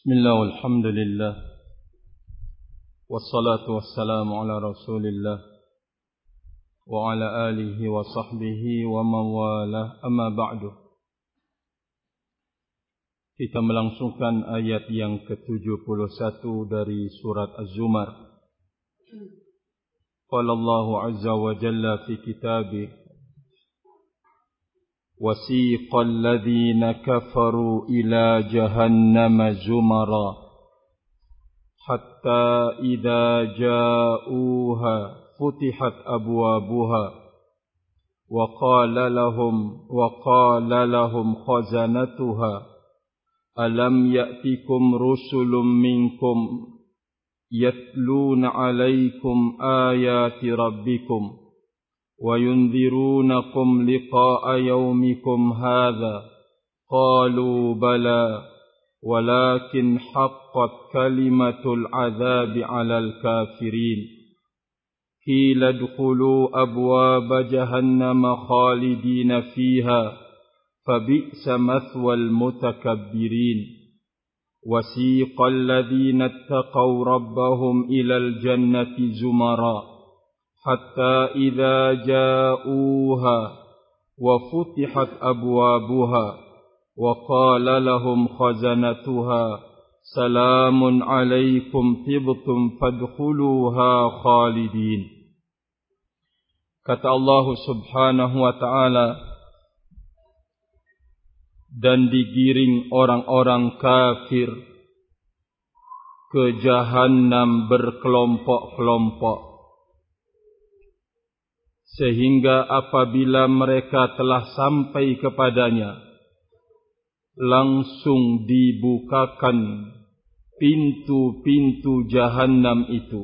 Bismillah walhamdulillah wassalatu wassalamu ala rasulillah wa ala alihi wa sahbihi wa mawalah, amma ba'du. Kita melangsungkan ayat yang ke-71 dari surat Az-Zumar. Qala Allahu azza wa jalla fi kitabih: وَسِيقَ الَّذِينَ كَفَرُوا إِلَى جَهَنَّمَ زُمَرًا حَتَّى إِذَا جَاءُوهَا فُتِحَتْ أَبْوَابُهَا وَقَالَ لَهُمْ خَزَنَتُهَا أَلَمْ يَأْتِكُمْ رُسُلٌ مِّنكُمْ يَتْلُونَ عَلَيْكُمْ آيَاتِ رَبِّكُمْ وَيُنذِرُونَكُمْ لِقَاءَ يَوْمِكُمْ هَذَا قَالُوا بَلَى وَلَكِنْ حَقَّتْ كَلِمَةُ الْعَذَابِ عَلَى الْكَافِرِينَ قِيلَ ادْخُلُوا أَبْوَابَ جَهَنَّمَ خَالِدِينَ فِيهَا فَبِئْسَ مَثْوَى الْمُتَكَبِّرِينَ وَسِيقَ الَّذِينَ اتَّقَوْا رَبَّهُمْ إِلَى الْجَنَّةِ زُمَرًا حتى إذا جاءوها وفتحت أبوابها وقال لهم خزنتها سلام عليكم طبتم فادخلوها خالدين. Kata Allah subhanahu wa ta'ala, dan digiring orang-orang kafir ke Jahannam berkelompok-kelompok, sehingga apabila mereka telah sampai kepadanya, langsung dibukakan pintu-pintu Jahannam itu,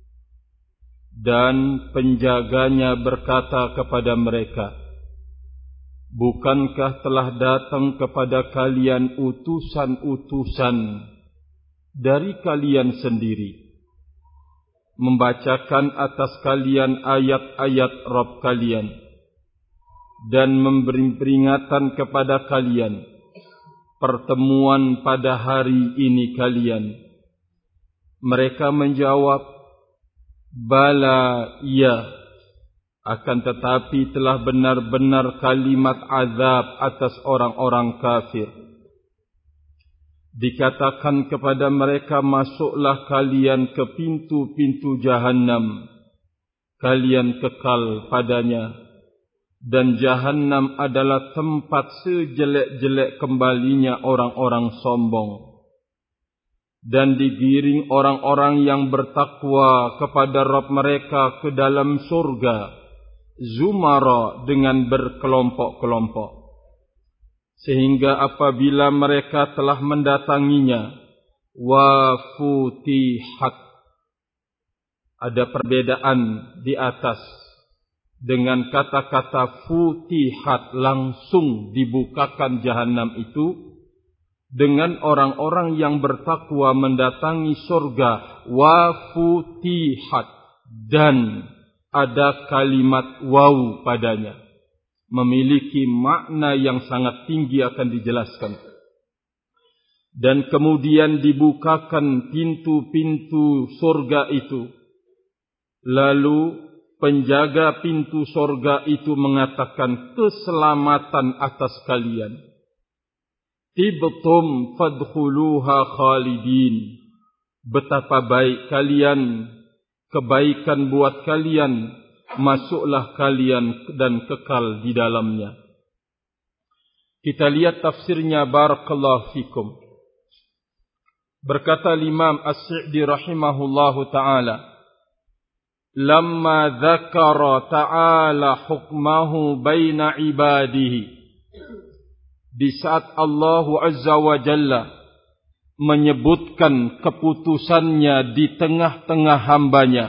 dan penjaganya berkata kepada mereka, bukankah telah datang kepada kalian utusan-utusan dari kalian sendiri, membacakan atas kalian ayat-ayat Rabb kalian dan memberi peringatan kepada kalian pertemuan pada hari ini kalian? Mereka menjawab, bala, ya, akan tetapi telah benar-benar kalimat azab atas orang-orang kafir. Dikatakan kepada mereka, masuklah kalian ke pintu-pintu Jahannam, kalian kekal padanya, dan Jahannam adalah tempat sejelek-jelek kembalinya orang-orang sombong. Dan digiring orang-orang yang bertakwa kepada Rabb mereka ke dalam surga, zumara, dengan berkelompok-kelompok. Sehingga apabila mereka telah mendatanginya, wa futihat, ada perbedaan di atas dengan kata-kata futihat, langsung dibukakan Jahannam itu, dengan orang-orang yang bertakwa mendatangi surga, wa futihat, dan ada kalimat waw padanya, memiliki makna yang sangat tinggi, akan dijelaskan. Dan kemudian dibukakan pintu-pintu surga itu, lalu penjaga pintu surga itu mengatakan, keselamatan atas kalian, tibtum fadkhuluha khalidin, betapa baik kalian, kebaikan buat kalian, masuklah kalian dan kekal di dalamnya. Kita lihat tafsirnya, barakallahu fikum. Berkata Imam As-Sa'di rahimahullahu ta'ala, lamma dzakara ta'ala hukmahu baina ibadihi, di saat Allah azza wa jalla menyebutkan keputusannya di tengah-tengah hambanya,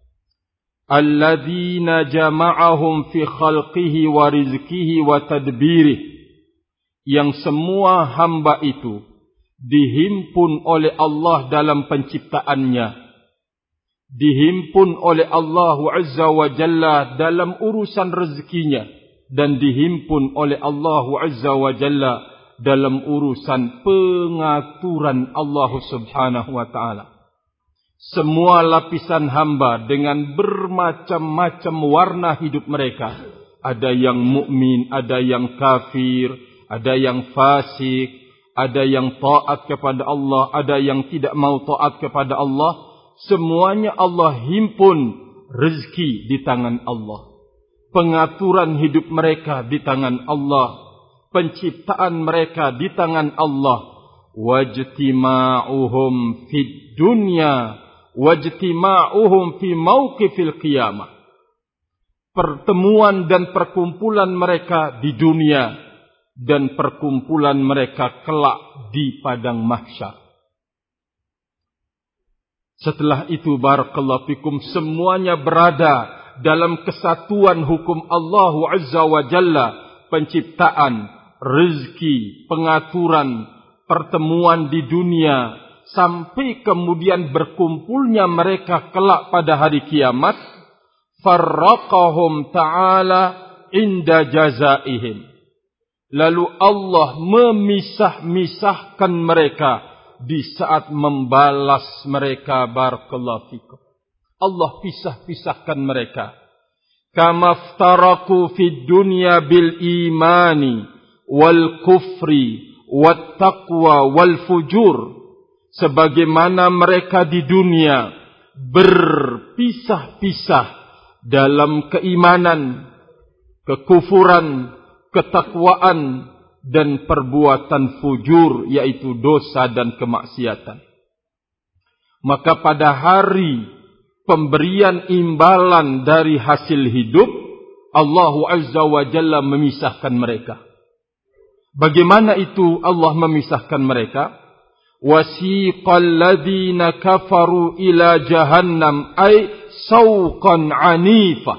alladzina jama'ahum fi khalqihi wa rizqihi wa tadbirih, yang semua hamba itu dihimpun oleh Allah dalam penciptaannya, dihimpun oleh Allah azza wa jalla dalam urusan rezekinya, dan dihimpun oleh Allah azza wa jalla dalam urusan pengaturan Allah Subhanahu wa taala. Semua lapisan hamba dengan bermacam-macam warna hidup mereka. Ada yang mukmin, ada yang kafir, ada yang fasik, ada yang taat kepada Allah, ada yang tidak mau taat kepada Allah. Semuanya Allah himpun rezeki di tangan Allah. Pengaturan hidup mereka di tangan Allah. Penciptaan mereka di tangan Allah. Wajtima'uhum fid dunya wajtima'uhum fi mauqifil qiyamah. Pertemuan dan perkumpulan mereka di dunia dan perkumpulan mereka kelak di padang mahsyar. Setelah itu barakallahu fikum, semuanya berada dalam kesatuan hukum Allah Azza wa Jalla, penciptaan, rezeki, pengaturan, pertemuan di dunia, sampai kemudian berkumpulnya mereka kelak pada hari kiamat. Farraqahum ta'ala inda jazaihim. Lalu Allah memisah-misahkan mereka di saat membalas mereka. Barakallahu fikum. Allah pisah-pisahkan mereka. Kama ftaraku fid dunya bil imani wal kufri wat taqwa wal fujur. Sebagaimana mereka di dunia berpisah-pisah dalam keimanan, kekufuran, ketakwaan, dan perbuatan fujur, yaitu dosa dan kemaksiatan. Maka pada hari pemberian imbalan dari hasil hidup, Allah Azza wa Jalla memisahkan mereka. Bagaimana itu Allah memisahkan mereka? Wasiqal ladzina kafaru ila jahannam ay sauqan anifa.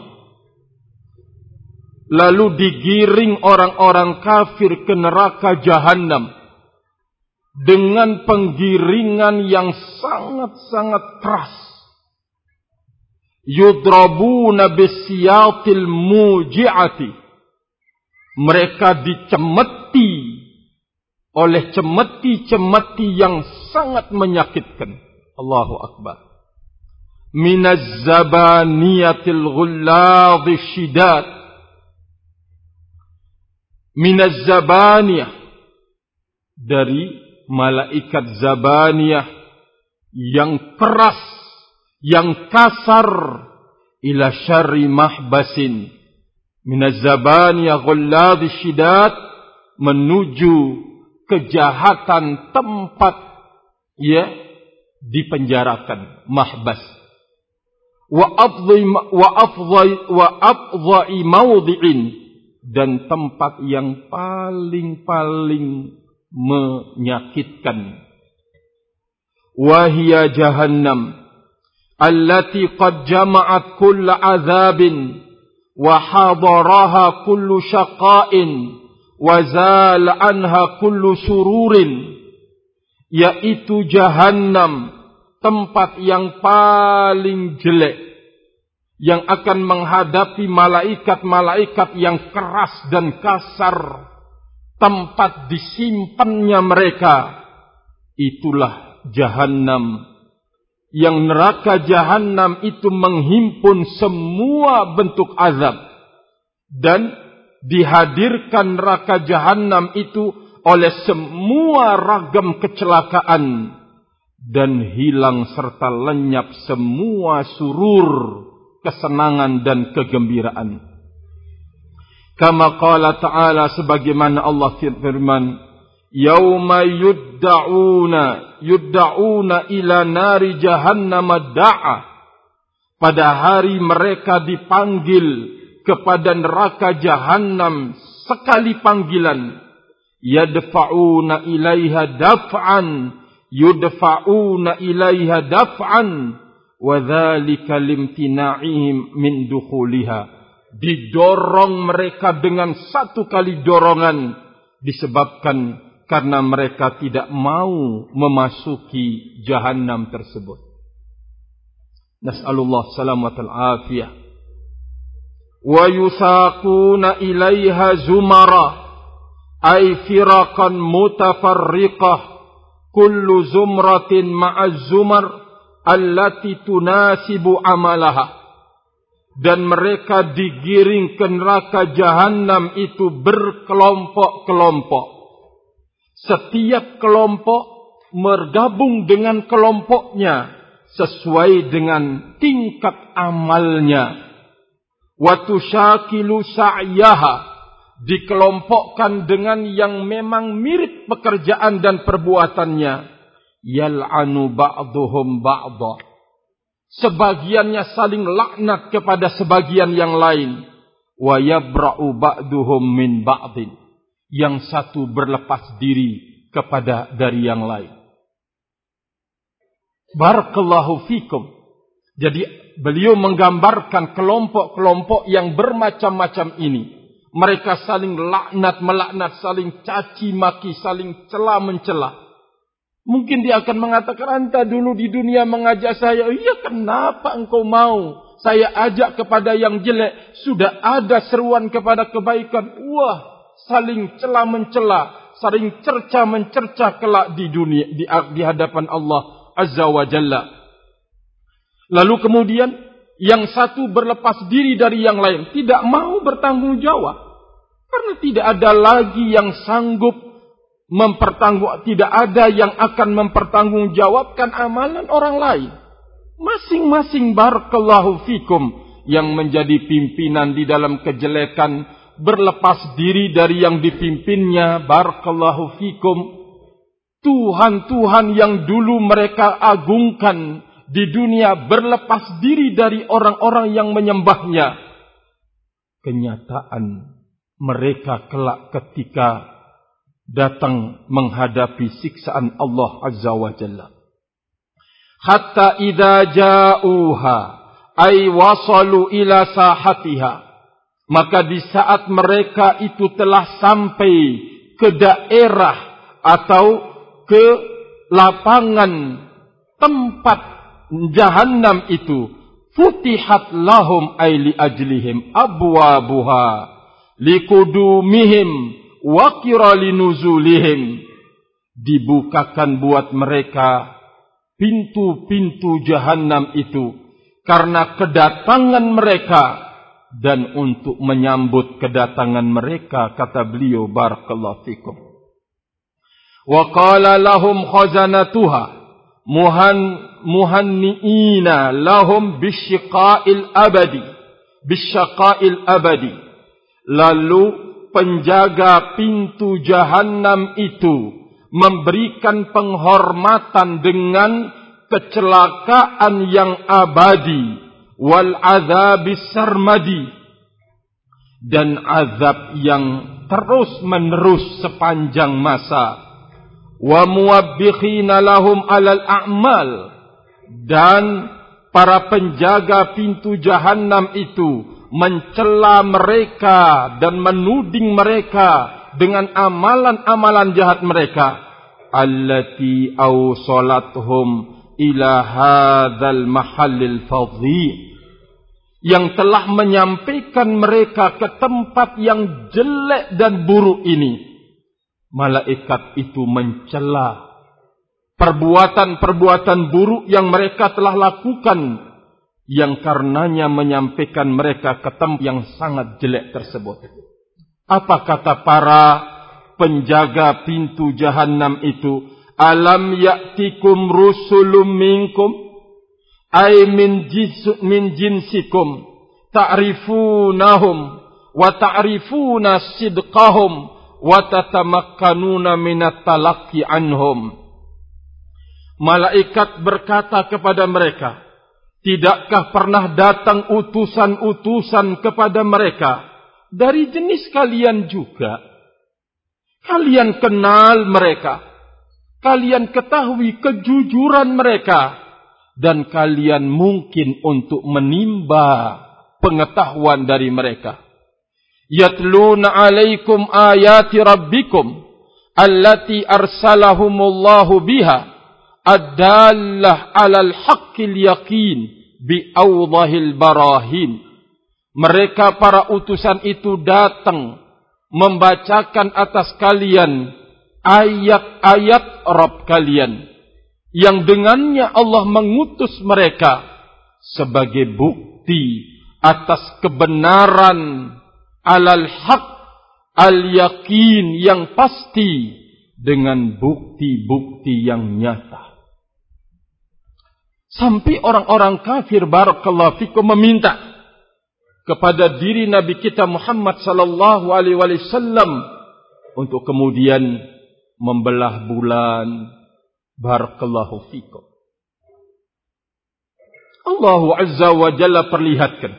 Lalu digiring orang-orang kafir ke neraka jahannam dengan penggiringan yang sangat-sangat keras. Yudrabuna bisyatil muji'ati. Mereka dicemeti oleh cemeti-cemeti yang sangat menyakitkan. Allahu Akbar. Minaz zabaniyatil ghulladhi syidad. Minaz zabaniyah. Dari malaikat zabaniyah yang keras, yang kasar. Ila syarri mahbasin. Minaz zabaniyah ghulladhi syidad. Menuju kejahatan tempat dipenjarakan, mahbas. Wa afdha'i mawdhi'in, dan tempat yang paling menyakitkan. Wa hiya jahannam allati qad jama'at kull 'adzabin wa hadaraha kullu syaqa'in wazal anha kullu sururin, yaitu jahannam, tempat yang paling jelek, yang akan menghadapi malaikat-malaikat yang keras dan kasar, tempat disimpannya mereka. Itulah jahannam, yang neraka jahannam itu menghimpun semua bentuk azab, dan dihadirkan neraka jahannam itu oleh semua ragam kecelakaan, dan hilang serta lenyap semua surur, kesenangan dan kegembiraan. Kama qala ta'ala, sebagaimana Allah firman, yauma yudda'una ila nari jahannam da'a. Pada hari mereka dipanggil kepada neraka jahannam sekali panggilan. Yadfa'una ilaiha daf'an, yudfa'una ilaiha daf'an, wa dzalika limtina'ihim min dukhuliha. Didorong mereka dengan satu kali dorongan, disebabkan karena mereka tidak mau memasuki jahannam tersebut. Nas'alullah salamatal afiyah. Wa yusaquna ilaiha zumara ay firaqan mutafarriqah kullu zumratin ma'az zumar allati tunasibu amalaha. Dan mereka digiring ke neraka jahanam itu berkelompok-kelompok. Setiap kelompok bergabung dengan kelompoknya sesuai dengan tingkat amalnya. Wa tusyakilu sa'yaha, dikelompokkan dengan yang memang mirip pekerjaan dan perbuatannya. Yal'anu ba'duhum ba'da, sebagiannya saling laknat kepada sebagian yang lain. Wa yabra'u ba'duhum min ba'din, yang satu berlepas diri dari yang lain. Barakallahu fikum. Jadi beliau menggambarkan kelompok-kelompok yang bermacam-macam ini. Mereka saling melaknat, saling caci maki, saling cela-mencela. Mungkin dia akan mengatakan, anta dulu di dunia mengajak saya. Iya, kenapa engkau mau saya ajak kepada yang jelek? Sudah ada seruan kepada kebaikan. Wah, saling cela-mencela, saling cerca-mencerca kelak di dunia, di hadapan Allah Azza wa Jalla. Lalu kemudian yang satu berlepas diri dari yang lain, tidak mau bertanggung jawab. Karena tidak ada lagi yang sanggup tidak ada yang akan mempertanggungjawabkan amalan orang lain. Masing-masing barakallahu fikum yang menjadi pimpinan di dalam kejelekan berlepas diri dari yang dipimpinnya. Barakallahu fikum. Tuhan-Tuhan yang dulu mereka agungkan di dunia berlepas diri dari orang-orang yang menyembahnya. Kenyataan mereka kelak ketika datang menghadapi siksaan Allah Azza wa Jalla. Hatta idza ja'uha ay wasalu ila sahatiha, maka di saat mereka itu telah sampai ke daerah atau ke lapangan tempat jahannam itu, futihat lahum ay li ajlihim abwabuha likudumihim wa qirali nuzulihim, dibukakan buat mereka pintu-pintu jahanam itu karena kedatangan mereka dan untuk menyambut kedatangan mereka, kata beliau barakallahu fikum. Wa qala lahum khazanatuha muhanniina lahum bisyaqa'il abadi. Lalu penjaga pintu jahanam itu memberikan penghormatan dengan kecelakaan yang abadi, wal azabis sarmadi, dan azab yang terus menerus sepanjang masa. Wa muwabbikhina lahum alal a'mal, dan para penjaga pintu jahanam itu mencela mereka dan menuding mereka dengan amalan-amalan jahat mereka. Allati awsalathum ila hadzal mahallil fadhi, yang telah menyampaikan mereka ke tempat yang jelek dan buruk ini. Malaikat itu mencela perbuatan-perbuatan buruk yang mereka telah lakukan, yang karenanya menyampaikan mereka ke tempat yang sangat jelek tersebut. Apa kata para penjaga pintu jahanam itu? Alam ya'tikum rusulun minkum ay min jinsikum ta'rifunahum wa ta'rifuna sidqahum wa tatamakkanuna minat talaqqi anhum. Malaikat berkata kepada mereka, tidakkah pernah datang utusan-utusan kepada mereka dari jenis kalian juga? Kalian kenal mereka, kalian ketahui kejujuran mereka, dan kalian mungkin untuk menimba pengetahuan dari mereka. Yatluna alaikum ayati rabbikum allati arsalahumullahu biha ad-dallah alal haqqil yaqin bi awdahil barahin. Mereka para utusan itu datang membacakan atas kalian ayat-ayat Rabb kalian yang dengannya Allah mengutus mereka sebagai bukti atas kebenaran alal haq al-yakin yang pasti dengan bukti-bukti yang nyata. Sampai orang-orang kafir barakallahu fikum meminta kepada diri Nabi kita Muhammad sallallahu alaihi wasallam untuk kemudian membelah bulan. Barakallahu fikum. Allah Azza wa Jalla perlihatkan,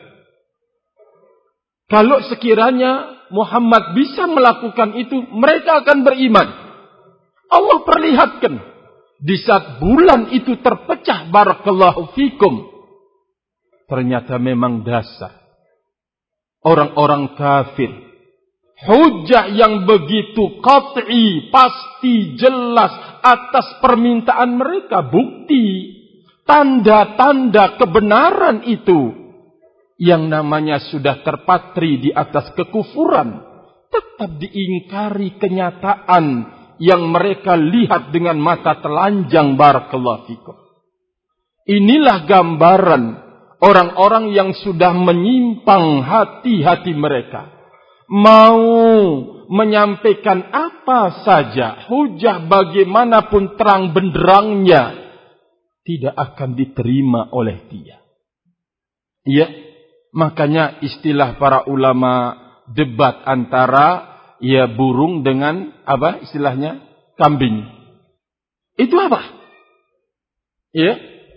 kalau sekiranya Muhammad bisa melakukan itu, mereka akan beriman. Allah perlihatkan di saat bulan itu terpecah, barakallahu fikum, ternyata memang dasar orang-orang kafir, hujjah yang begitu qat'i, pasti, jelas atas permintaan mereka, bukti, tanda-tanda kebenaran itu yang namanya sudah terpatri di atas kekufuran, tetap diingkari kenyataan yang mereka lihat dengan mata telanjang, barakallahu fikum. Inilah gambaran orang-orang yang sudah menyimpang hati-hati mereka. Mau menyampaikan apa saja, hujah bagaimanapun terang benderangnya, tidak akan diterima oleh dia. Ya, makanya istilah para ulama debat antara ya burung dengan apa istilahnya? Kambing. Itu apa? Ya.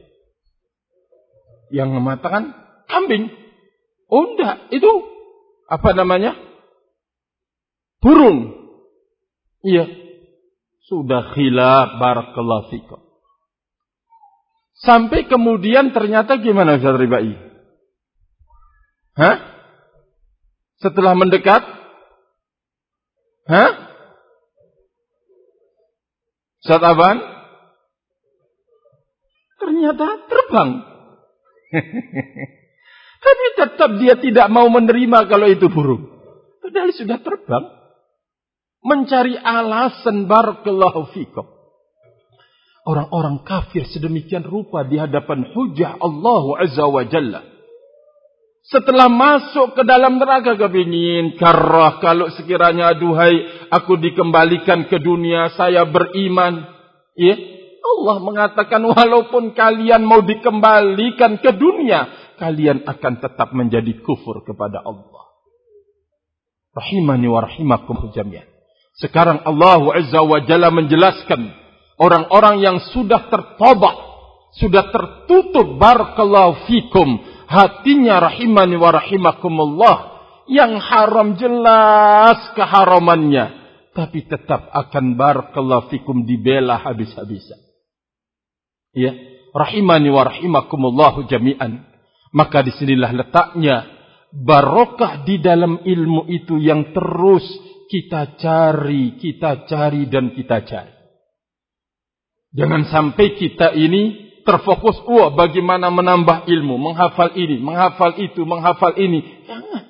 Yang mengatakan kambing. Oh enggak, itu apa namanya? Burung. Iya. Sudah khilaf, barakallahu fikum. Sampai kemudian ternyata gimana Ustaz Ribai? Hah? Setelah mendekat? Hah? Ustaz Aban? Ternyata terbang. Tapi tetap dia tidak mau menerima kalau itu burung. Padahal sudah terbang. Mencari alasan, barakallahu fikum. Orang-orang kafir sedemikian rupa di hadapan hujah Allah Azza wa Jalla. Setelah masuk ke dalam neraka, kepingin karah kalau sekiranya aduhai aku dikembalikan ke dunia, saya beriman. Ya, Allah mengatakan walaupun kalian mau dikembalikan ke dunia, kalian akan tetap menjadi kufur kepada Allah. Rahimani wa rahimakum jami'an. Sekarang Allah Azza wa Jalla menjelaskan orang-orang yang sudah tertobat, sudah tertutup, barakallahu fikum, hatinya, rahimani wa rahimakumullah, yang haram jelas keharamannya, tapi tetap akan, barakallahu fikum, dibela habis-habisan. Ya, rahimani wa rahimakumullah jami'an. Maka disinilah letaknya barokah di dalam ilmu itu yang terus kita cari dan kita cari. Jangan sampai kita ini terfokus, bagaimana menambah ilmu, menghafal ini, menghafal itu, menghafal ini. Jangan.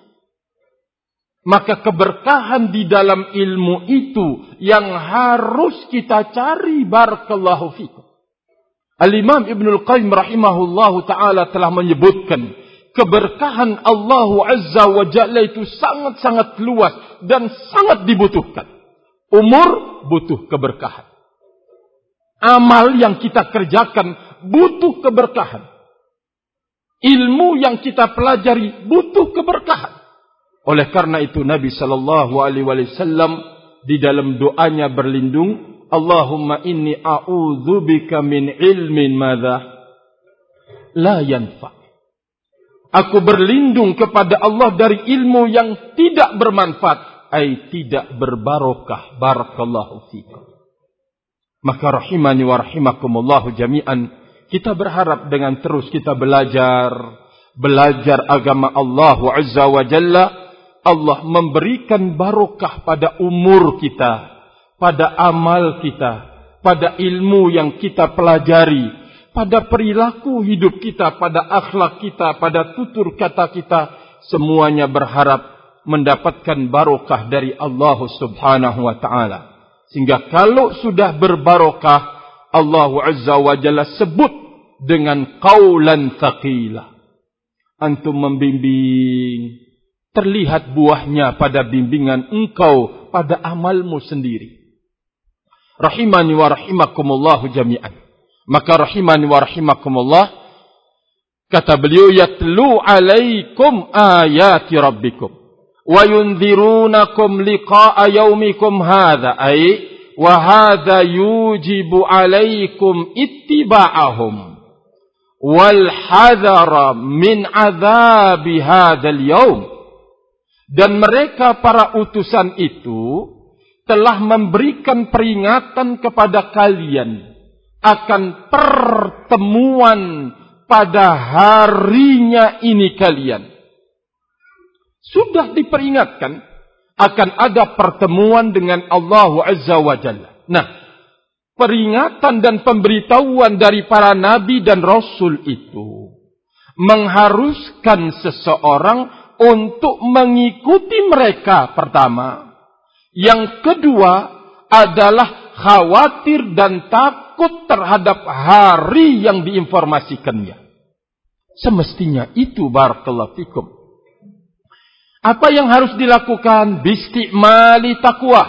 Maka keberkahan di dalam ilmu itu yang harus kita cari, barakallahu fikum. Al-Imam Ibnul Qayyim rahimahullahu ta'ala telah menyebutkan keberkahan Allah Azza wa Jalla itu sangat-sangat luas dan sangat dibutuhkan. Umur butuh keberkahan. Amal yang kita kerjakan butuh keberkahan. Ilmu yang kita pelajari butuh keberkahan. Oleh karena itu Nabi sallallahu alaihi wasallam di dalam doanya berlindung, Allahumma inni a'udzubika min ilmin madza la yanfa'. Aku berlindung kepada Allah dari ilmu yang tidak bermanfaat, tidak berbarokah. Barakallahu fikum. Maka rahimani wa rahimakumullahu jami'an, kita berharap dengan terus kita belajar agama Allah Azza wa Jalla, Allah memberikan barokah pada umur kita, pada amal kita, pada ilmu yang kita pelajari, pada perilaku hidup kita, pada akhlak kita, pada tutur kata kita. Semuanya berharap mendapatkan barokah dari Allah Subhanahu wa ta'ala. Sehingga kalau sudah berbarokah, Allah Azza wa Jalla sebut dengan qaulan thaqila. Antum membimbing, terlihat buahnya pada bimbingan engkau pada amalmu sendiri. Rahimani wa rahimakumullahu jami'an. Maka rahimani wa rahimakumullah, kata beliau, yatlu alaikum ayati rabbikum wa yunzirunakum liqa'a yaumikum hadha, ay wa hadha yujibu alaikum ittiba'ahum wal hadara min azabi hadzal yaum. Dan mereka para utusan itu telah memberikan peringatan kepada kalian akan pertemuan pada harinya ini kalian. Sudah diperingatkan akan ada pertemuan dengan Allah Azza wa Jalla. Nah, peringatan dan pemberitahuan dari para nabi dan rasul itu mengharuskan seseorang untuk mengikuti mereka pertama. Yang kedua adalah khawatir dan takut terhadap hari yang diinformasikannya. Semestinya itu, barakallahu fikum. Apa yang harus dilakukan? Bistimali taqwa.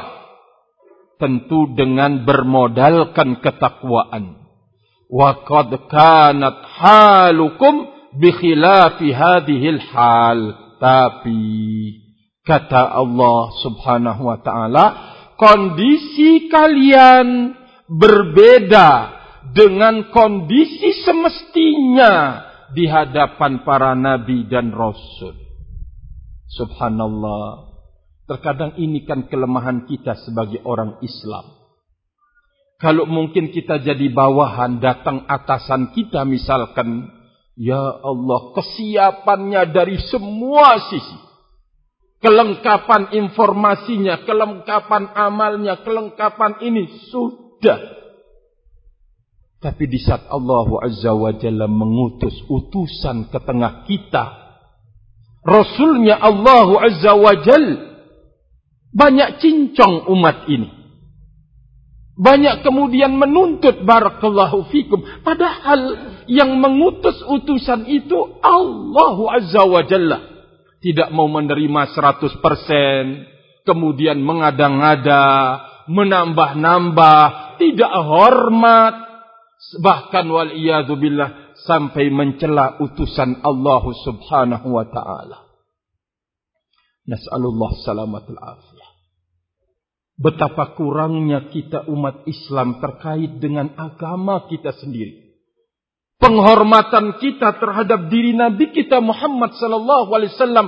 Tentu dengan bermodalkan ketakwaan. Wa qad kanat halukum bi khilafi hadhil hal. Tapi kata Allah Subhanahu wa ta'ala, kondisi kalian berbeda dengan kondisi semestinya di hadapan para nabi dan rasul. Subhanallah. Terkadang ini kan kelemahan kita sebagai orang Islam. Kalau mungkin kita jadi bawahan, datang atasan kita misalkan, ya Allah, kesiapannya dari semua sisi. Kelengkapan informasinya, kelengkapan amalnya, kelengkapan ini sudah. Tapi di saat Allah Azza wa Jalla mengutus utusan ke tengah kita, Rasulnya Allah Azza wa Jalla, banyak cincong umat ini. Banyak kemudian menuntut, barakallahu fikum. Padahal yang mengutus utusan itu Allah Azza wa Jalla. Tidak mau menerima 100%. Kemudian mengada-ngada, menambah-nambah, tidak hormat. Bahkan wal'iyadzubillah, sampai mencela utusan Allah Subhanahu wa ta'ala. Nas'alullah salamatul afiyah. Betapa kurangnya kita umat Islam terkait dengan agama kita sendiri. Penghormatan kita terhadap diri Nabi kita Muhammad sallallahu alaihi wasallam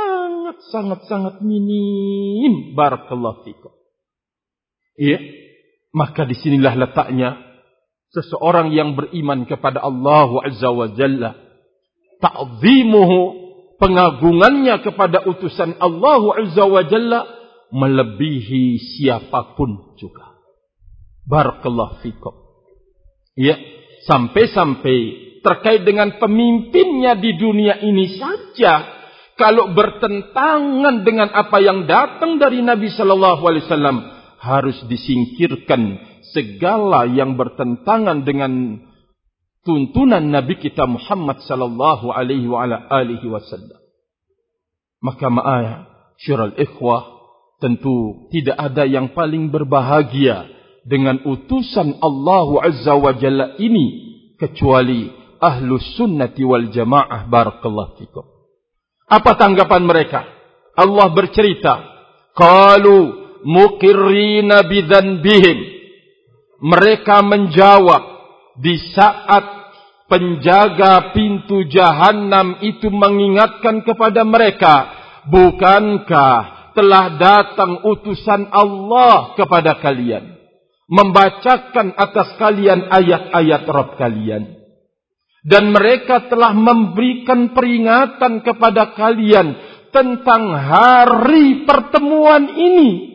sangat minim. Barakallahu fikum. Iya, maka disinilah letaknya seseorang yang beriman kepada Allah Azza wa Jalla, ta'zimuhu, pengagungannya kepada utusan Allah Azza wa Jalla melebihi siapapun juga. Barakallahu fikum. Ya, sampai-sampai terkait dengan pemimpinnya di dunia ini saja, kalau bertentangan dengan apa yang datang dari Nabi sallallahu alaihi wasallam, harus disingkirkan segala yang bertentangan dengan tuntunan Nabi kita Muhammad sallallahu alaihi wasallam. Maka ma'asyiral ikhwah, tentu tidak ada yang paling berbahagia dengan utusan Allah Azza wa Jalla ini kecuali ahlus sunnati wal jamaah. Barakallahu fikum. Apa tanggapan mereka? Allah bercerita, qalu muqirrina bidzanbihim. Mereka menjawab di saat penjaga pintu Jahannam itu mengingatkan kepada mereka, bukankah telah datang utusan Allah kepada kalian, membacakan atas kalian ayat-ayat Rabb kalian, dan mereka telah memberikan peringatan kepada kalian tentang hari pertemuan ini.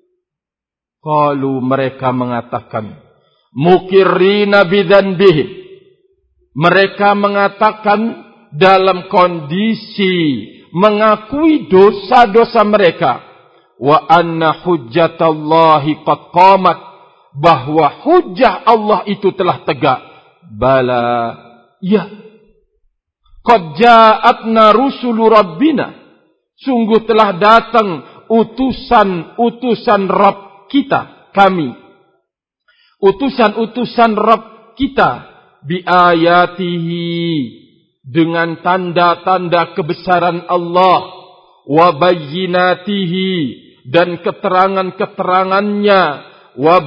Qalu, mereka mengatakan, muqirrina bidzanbihim. Mereka mengatakan dalam kondisi mengakui dosa-dosa mereka. Wa anna hujjatallahi qad qamat, bahwa hujjah Allah itu telah tegak. Bala, ya. Qad ja'atna rusulu rabbina, sungguh telah datang utusan-utusan Rabb kita, kami. Utusan-utusan Rabb kita, biayatihi, dengan tanda-tanda kebesaran Allah, wa bayyinatihi, dan keterangan-keterangannya, wa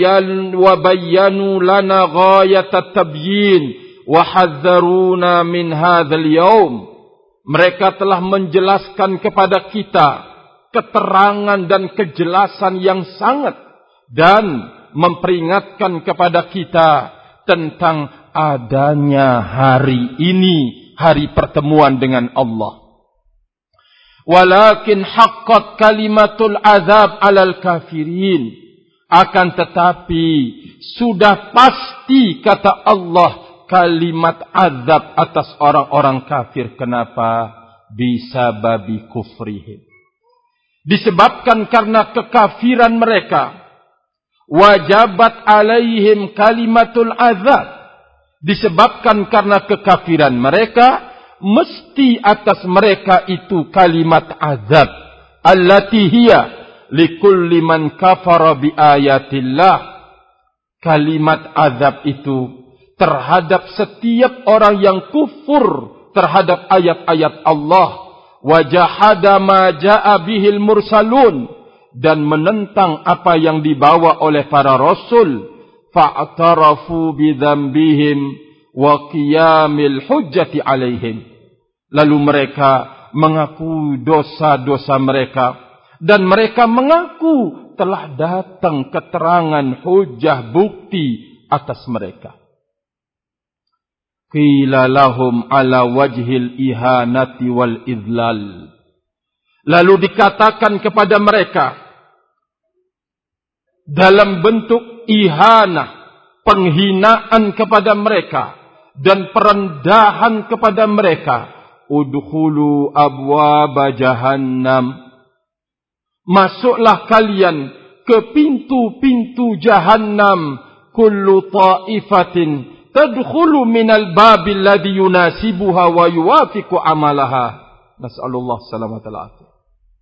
bayyanu lana ghayat tabyin, wa hadzaruna min hadzal yaum. Mereka telah menjelaskan kepada kita keterangan dan kejelasan yang sangat, dan memperingatkan kepada kita tentang adanya hari ini, hari pertemuan dengan Allah. Walakin haqqat kalimatul azab alal kafirin, akan tetapi sudah pasti, kata Allah, kalimat azab atas orang-orang kafir. Kenapa? Bisababi kufrihim, disebabkan karena kekafiran mereka. Wajabat alaihim kalimatul azab, disebabkan karena kekafiran mereka, mesti atas mereka itu kalimat azab. Allati hiya likulli man kafara bi ayatillah. Kalimat azab itu terhadap setiap orang yang kufur terhadap ayat-ayat Allah. Wa jahada ma jaa bihil mursalun, dan menentang apa yang dibawa oleh para rasul. Fa'tarafu bidzambihim wa qiyamil hujjati alaihim, lalu mereka mengaku dosa-dosa mereka, dan mereka mengaku telah datang keterangan hujjah bukti atas mereka. Qila lahum ala wajhil ihanati wal idlal, lalu dikatakan kepada mereka dalam bentuk ihanah, penghinaan kepada mereka dan perendahan kepada mereka. Udkhulu abwaba jahannam, masuklah kalian ke pintu-pintu jahannam. Kullu ta'ifatin tadkhulu minal babil ladzi yunasibuha wa yuwafiqu amalaha. Nas'alullah salamat al-afiyah.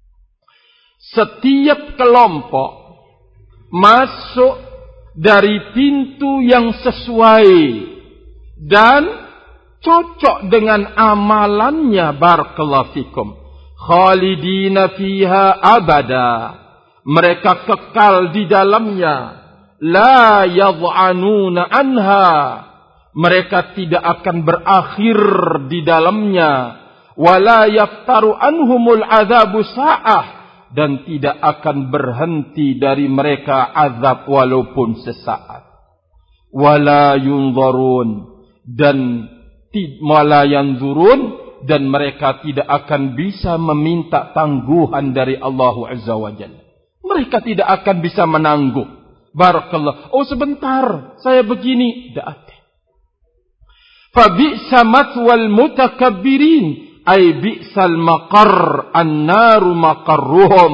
Setiap kelompok masuk dari pintu yang sesuai dan cocok dengan amalannya. Barakallahu fikum. Khalidina fiha abada, mereka kekal di dalamnya. La yad'anuna anha, mereka tidak akan berakhir di dalamnya. Wala yaftaru anhumul adzabu sa'ah, dan tidak akan berhenti dari mereka azab walaupun sesaat. Wala yunzarun, dan wala yanzurun, dan mereka tidak akan bisa meminta tangguhan dari Allah Azza wa Jalla. Mereka tidak akan bisa menangguh. Barakallah. Oh sebentar, saya begini. Tidak ada. Fabi'sa mathwal mutakabbirin, ay bi'sal maqar an-naru maqarruhum.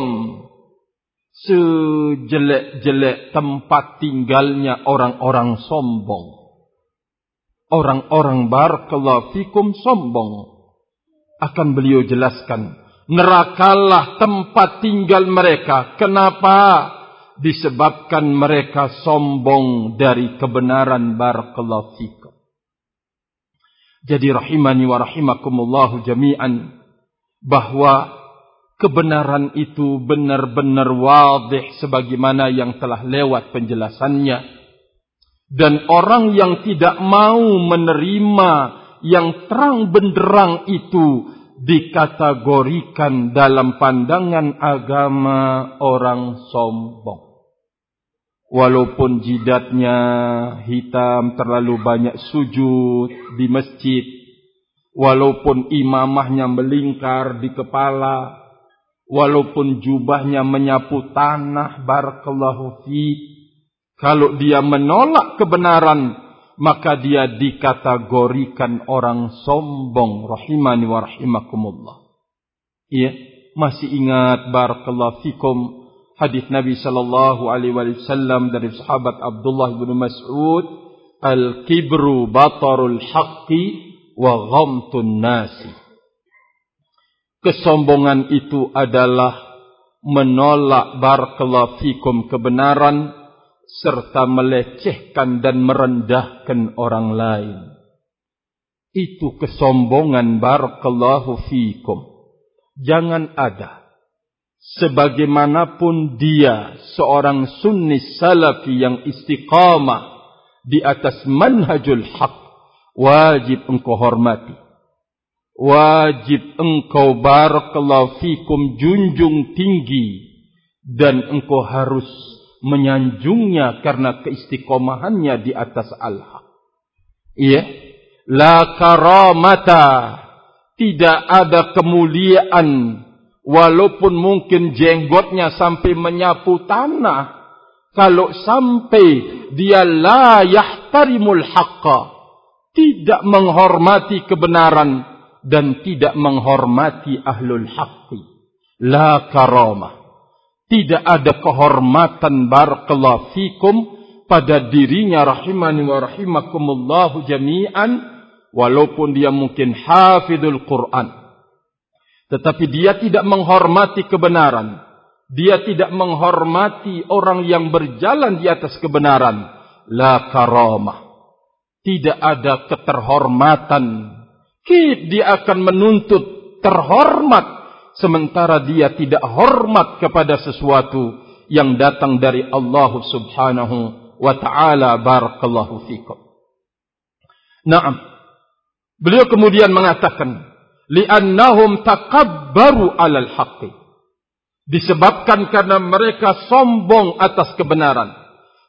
Sejelek-jelek tempat tinggalnya orang-orang sombong. Orang-orang barakallahu fikum sombong. Akan beliau jelaskan, nerakalah tempat tinggal mereka. Kenapa? Disebabkan mereka sombong dari kebenaran. Barakallahu fikum. Jadi rahimani wa rahimakumullahu jami'an, bahwa kebenaran itu benar-benar wadih sebagaimana yang telah lewat penjelasannya. Dan orang yang tidak mau menerima yang terang benderang itu dikategorikan dalam pandangan agama orang sombong. Walaupun jidatnya hitam, terlalu banyak sujud di masjid, walaupun imamahnya melingkar di kepala, walaupun jubahnya menyapu tanah, barakallahu fi, kalau dia menolak kebenaran, maka dia dikategorikan orang sombong. Rahimani wa rahimakumullah. Iya, masih ingat barakallahu fikum hadis Nabi sallallahu alaihi wasallam dari sahabat Abdullah bin Mas'ud, al-kibru batarul haqqi wa ghamtun nasi. Kesombongan itu adalah menolak barakallahu fikum kebenaran serta melecehkan dan merendahkan orang lain. Itu kesombongan barakallahu fikum. Jangan ada. Sebagaimanapun dia seorang sunni salafi yang istiqamah di atas manhajul haq, wajib engkau hormati. Wajib engkau barakallahu fikum junjung tinggi. Dan engkau harus menyanjungnya karena keistiqomahannya di atas al-haq. Iya. La karamata. Tidak ada kemuliaan. Walaupun mungkin jenggotnya sampai menyapu tanah. Kalau sampai dia la yahtarimul haqqa. Tidak menghormati kebenaran. Dan tidak menghormati ahlul haqqi. La karamah. Tidak ada kehormatan barakallahu fikum pada dirinya rahimani wa rahimakumullahu jami'an. Walaupun dia mungkin hafidul Quran. Tetapi dia tidak menghormati kebenaran. Dia tidak menghormati orang yang berjalan di atas kebenaran. La karamah. Tidak ada keterhormatan. Dia akan menuntut terhormat. Sementara dia tidak hormat kepada sesuatu yang datang dari Allah subhanahu wa ta'ala. Barakallahu fikum. Naam. Beliau kemudian mengatakan, li'annahum takabbaru 'alal haqqi. Disebabkan karena mereka sombong atas kebenaran.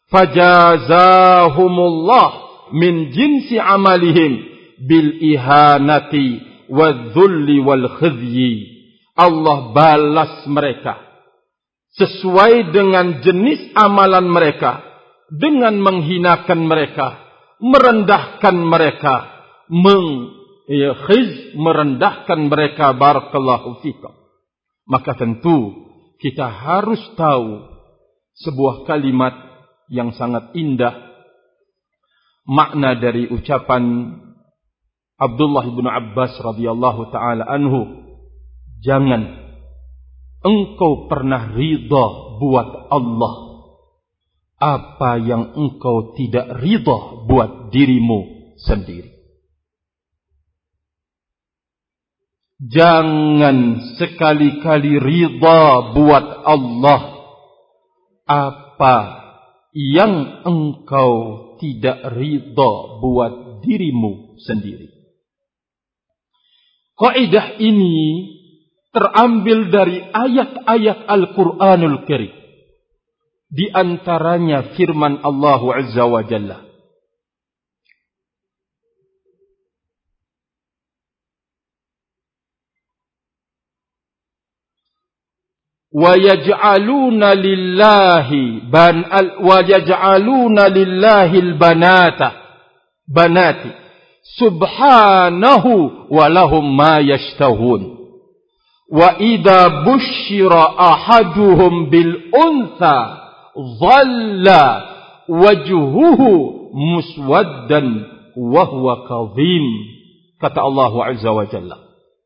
Fajazahumullah min jinsi amalihim bil ihanati wadh-dhulli wal khizyi. Allah balas mereka sesuai dengan jenis amalan mereka, dengan menghinakan mereka, merendahkan mereka, merendahkan mereka. Barakallahu fikum. Maka tentu kita harus tahu sebuah kalimat yang sangat indah, makna dari ucapan Abdullah bin Abbas radhiyallahu taala anhu. Jangan engkau pernah ridha buat Allah apa yang engkau tidak ridha buat dirimu sendiri. Jangan sekali-kali ridha buat Allah apa yang engkau tidak ridha buat dirimu sendiri. Kaidah ini terambil dari ayat-ayat Al-Quranul Karim. Di antaranya firman Allah Azza wa Jalla. وَيَجْعَلُونَ لِلَّهِ الْبَنَاتِ سُبْحَانَهُ وَلَهُمْ مَا يَشْتَهُونَ وَإِذَا بُشِّرَ أَحَدُهُمْ بِالْأُنْثَى ظَلَّ وَجْهُهُ مُسْوَدًّا وَهُوَ كَظِيمٌ. Kata Allah Azza wa Jalla.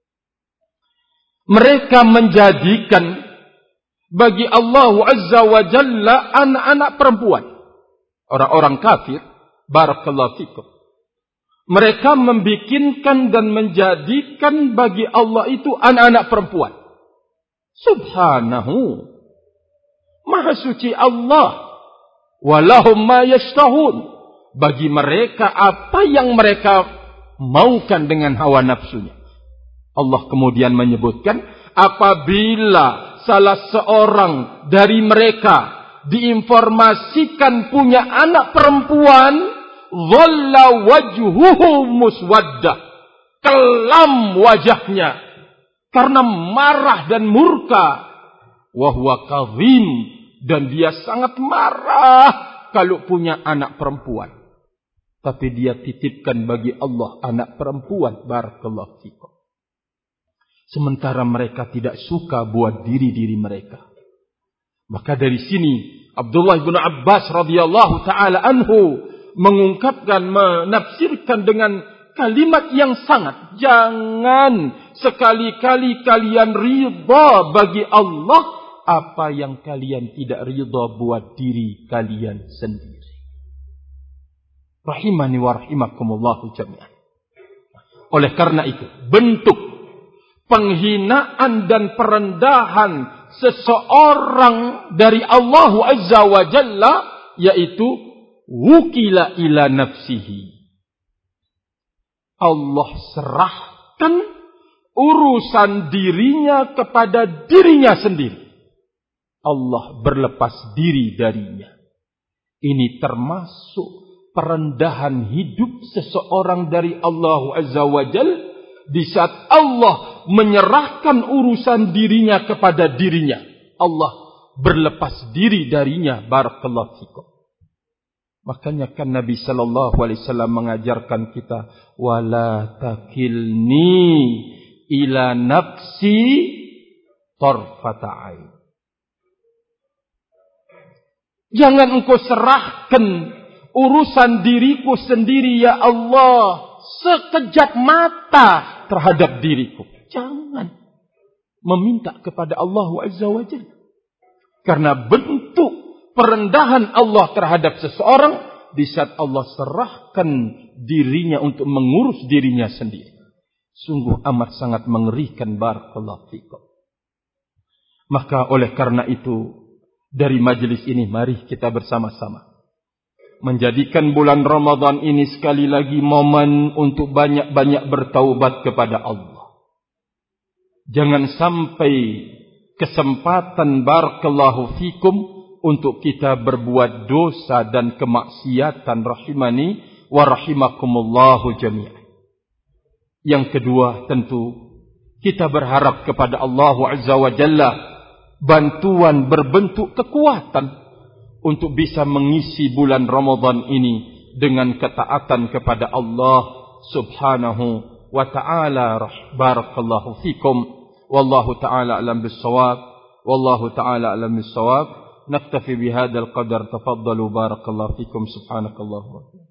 Mereka menjadikan bagi Allah Azza wa Jalla anak-anak perempuan. Orang-orang kafir, barakallahu fikum. Mereka membikinkan dan menjadikan bagi Allah itu anak-anak perempuan. Subhanahu. Maha suci Allah. Walahum ma yashtahun. Bagi mereka apa yang mereka maukan dengan hawa nafsunya. Allah kemudian menyebutkan, apabila salah seorang dari mereka diinformasikan punya anak perempuan, dhalla wajhuhu muswaddah, kelam wajahnya karena marah dan murka, wa huwa kadhim, dan dia sangat marah kalau punya anak perempuan, tapi dia titipkan bagi Allah anak perempuan. Barakallahu fikum. sementara mereka tidak suka buat diri-diri mereka. Maka dari sini Abdullah bin Abbas radhiyallahu taala anhu mengungkapkan, menafsirkan dengan kalimat yang sangat, jangan sekali-kali kalian ridha bagi Allah apa yang kalian tidak ridha buat diri kalian sendiri. Rahimani wa rahimakumullahu jami'an. Oleh karena itu, bentuk penghinaan dan perendahan seseorang dari Allah Azza wa Jalla yaitu wukila ila nafsihi. Allah serahkan urusan dirinya kepada dirinya sendiri. Allah berlepas diri darinya. Ini termasuk perendahan hidup seseorang dari Allah Azza wa Jalla. Di saat Allah menyerahkan urusan dirinya kepada dirinya, Allah berlepas diri darinya. Barakallahu fikum. Makanya kan Nabi sallallahu alaihi wasallam mengajarkan kita, wala takilni ila nafsi tarfata ain. Jangan engkau serahkan urusan diriku sendiri ya Allah sekejap mata terhadap diriku. Jangan meminta kepada Allah Azza wa Jalla. Karena bentuk perendahan Allah terhadap seseorang di saat Allah serahkan dirinya untuk mengurus dirinya sendiri. Sungguh amat sangat mengerikan. Barakallahu fikum. Maka oleh karena itu, dari majelis ini mari kita bersama-sama menjadikan bulan Ramadan ini sekali lagi momen untuk banyak-banyak bertaubat kepada Allah. Jangan sampai kesempatan barakallahu fikum untuk kita berbuat dosa dan kemaksiatan, rahimani wa rahimakumullahu jami'an. Yang kedua, tentu kita berharap kepada Allah Azza wa Jalla bantuan berbentuk kekuatan untuk bisa mengisi bulan Ramadan ini dengan ketaatan kepada Allah Subhanahu wa ta'ala. Barakallahu fikum. Wallahu ta'ala alam bis-shawab. Wallahu ta'ala alam bis-shawab. Naktafi bihadzal qadar. Tafaddalu. Barakallahu fikum. Subhanakallahu wa ta'ala.